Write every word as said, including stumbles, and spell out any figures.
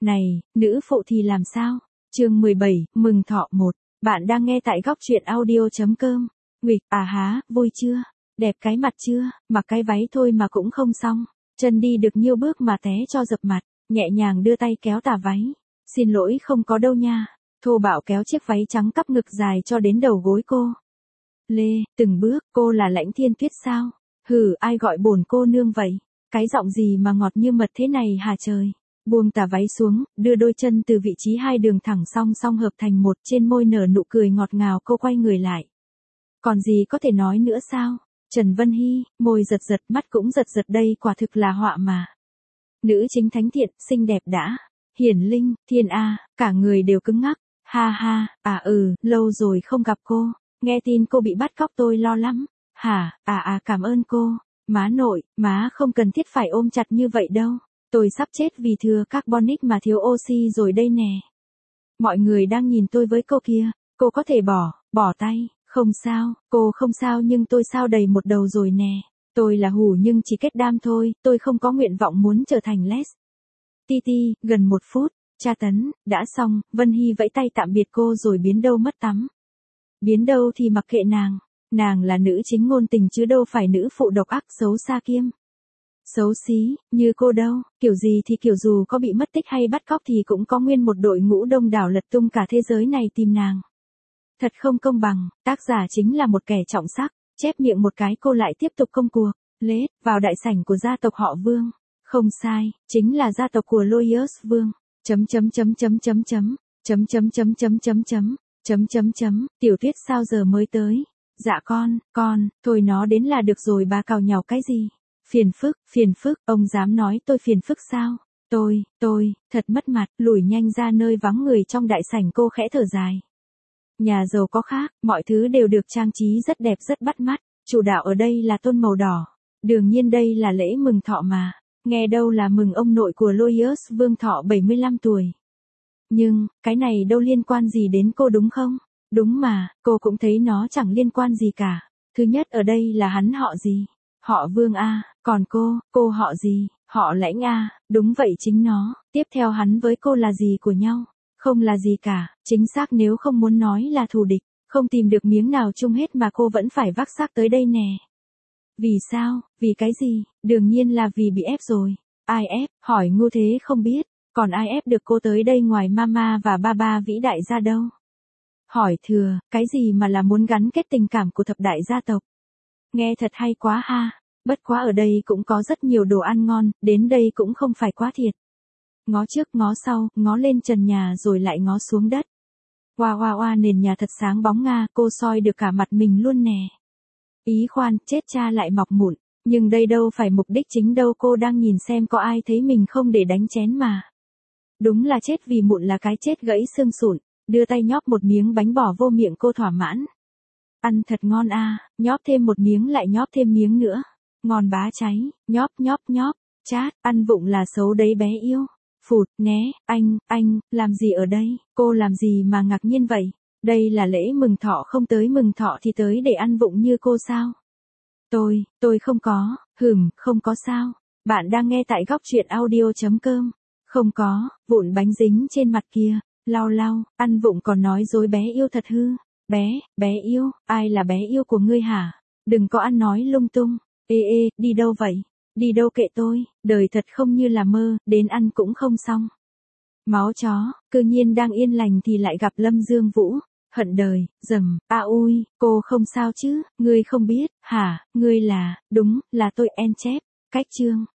Này, nữ phụ thì làm sao? Chương mười bảy, mừng thọ một. Bạn đang nghe tại góc truyện audio chấm com. Nguỵch, à há, vui chưa? Đẹp cái mặt chưa? Mặc cái váy thôi mà cũng không xong. Chân đi được nhiêu bước mà té cho dập mặt, nhẹ nhàng đưa tay kéo tà váy. Xin lỗi không có đâu nha. Thô bạo kéo chiếc váy trắng cắp ngực dài cho đến đầu gối cô. Lê, từng bước, cô là Lãnh Thiên Tuyết sao? Hừ, ai gọi bổn cô nương vậy? Cái giọng gì mà ngọt như mật thế này hả trời? Buông tà váy xuống, đưa đôi chân từ vị trí hai đường thẳng song song hợp thành một, trên môi nở nụ cười ngọt ngào, cô quay người lại. Còn gì có thể nói nữa sao? Trần Vân Hy, môi giật giật, mắt cũng giật giật, đây quả thực là họa mà. Nữ chính thánh thiện, xinh đẹp đã, hiển linh, thiên a, cả người đều cứng ngắc. Ha ha, à ừ, lâu rồi không gặp cô, nghe tin cô bị bắt cóc tôi lo lắm. Hả, à à cảm ơn cô, má nội, má không cần thiết phải ôm chặt như vậy đâu. Tôi sắp chết vì thừa carbonic mà thiếu oxy rồi đây nè. Mọi người đang nhìn tôi với cô kia, cô có thể bỏ, bỏ tay, không sao, cô không sao nhưng tôi sao đầy một đầu rồi nè. Tôi là hủ nhưng chỉ kết đam thôi, tôi không có nguyện vọng muốn trở thành Les. Ti ti, gần một phút, tra tấn, đã xong, Vân Hy vẫy tay tạm biệt cô rồi biến đâu mất tắm. Biến đâu thì mặc kệ nàng, nàng là nữ chính ngôn tình chứ đâu phải nữ phụ độc ác xấu xa kiêm. Xấu xí, như cô đâu, kiểu gì thì kiểu dù có bị mất tích hay bắt cóc thì cũng có nguyên một đội ngũ đông đảo lật tung cả thế giới này tìm nàng. Thật không công bằng, tác giả chính là một kẻ trọng sắc, chép miệng một cái cô lại tiếp tục công cuộc, lết, vào đại sảnh của gia tộc họ Vương. Không sai, chính là gia tộc của Loyus Vương. Chấm chấm chấm chấm chấm chấm, chấm chấm chấm chấm chấm chấm, chấm chấm chấm, Tiểu Tuyết sao giờ mới tới? Dạ con, con, thôi nó đến là được rồi, bà càu nhàu cái gì? Phiền phức, phiền phức, ông dám nói tôi phiền phức sao? Tôi, tôi, thật mất mặt, lùi nhanh ra nơi vắng người trong đại sảnh, cô khẽ thở dài. Nhà giàu có khác, mọi thứ đều được trang trí rất đẹp rất bắt mắt, chủ đạo ở đây là tôn màu đỏ. Đương nhiên đây là lễ mừng thọ mà, nghe đâu là mừng ông nội của Loyus Vương thọ bảy mươi lăm tuổi. Nhưng, cái này đâu liên quan gì đến cô đúng không? Đúng mà, cô cũng thấy nó chẳng liên quan gì cả. Thứ nhất ở đây là hắn họ gì? Họ Vương a, còn cô, cô họ gì? Họ Lãnh a, đúng vậy chính nó. Tiếp theo hắn với cô là gì của nhau? Không là gì cả, chính xác nếu không muốn nói là thù địch, không tìm được miếng nào chung hết mà cô vẫn phải vác xác tới đây nè. Vì sao, vì cái gì? Đương nhiên là vì bị ép rồi. Ai ép, hỏi ngu thế không biết, còn ai ép được cô tới đây ngoài mama và baba vĩ đại gia đâu? Hỏi thừa, cái gì mà là muốn gắn kết tình cảm của thập đại gia tộc? Nghe thật hay quá ha, bất quá ở đây cũng có rất nhiều đồ ăn ngon, đến đây cũng không phải quá thiệt. Ngó trước ngó sau, ngó lên trần nhà rồi lại ngó xuống đất. Oa oa oa, nền nhà thật sáng bóng nga, cô soi được cả mặt mình luôn nè. Ý khoan, chết cha lại mọc mụn, nhưng đây đâu phải mục đích chính đâu, cô đang nhìn xem có ai thấy mình không để đánh chén mà. Đúng là chết vì mụn là cái chết gãy xương sụn, đưa tay nhóp một miếng bánh bỏ vô miệng cô thỏa mãn. Ăn thật ngon a, à, nhóp thêm một miếng lại nhóp thêm miếng nữa. Ngon bá cháy, nhóp nhóp nhóp, chát, ăn vụng là xấu đấy bé yêu. Phụt, né, anh, anh, làm gì ở đây, cô làm gì mà ngạc nhiên vậy? Đây là lễ mừng thọ, không tới mừng thọ thì tới để ăn vụng như cô sao? Tôi, tôi không có, hừm, không có sao. Bạn đang nghe tại góc truyện audio chấm com. Không có, vụn bánh dính trên mặt kia, lau lau, ăn vụng còn nói dối bé yêu thật hư. Bé, bé yêu, ai là bé yêu của ngươi hả? Đừng có ăn nói lung tung. Ê ê, đi đâu vậy? Đi đâu kệ tôi, đời thật không như là mơ, đến ăn cũng không xong. Máu chó, cư nhiên đang yên lành thì lại gặp Lâm Dương Vũ, hận đời, dầm, a ui, cô không sao chứ, ngươi không biết, hả, ngươi là, đúng, là tôi en chép, cách chương.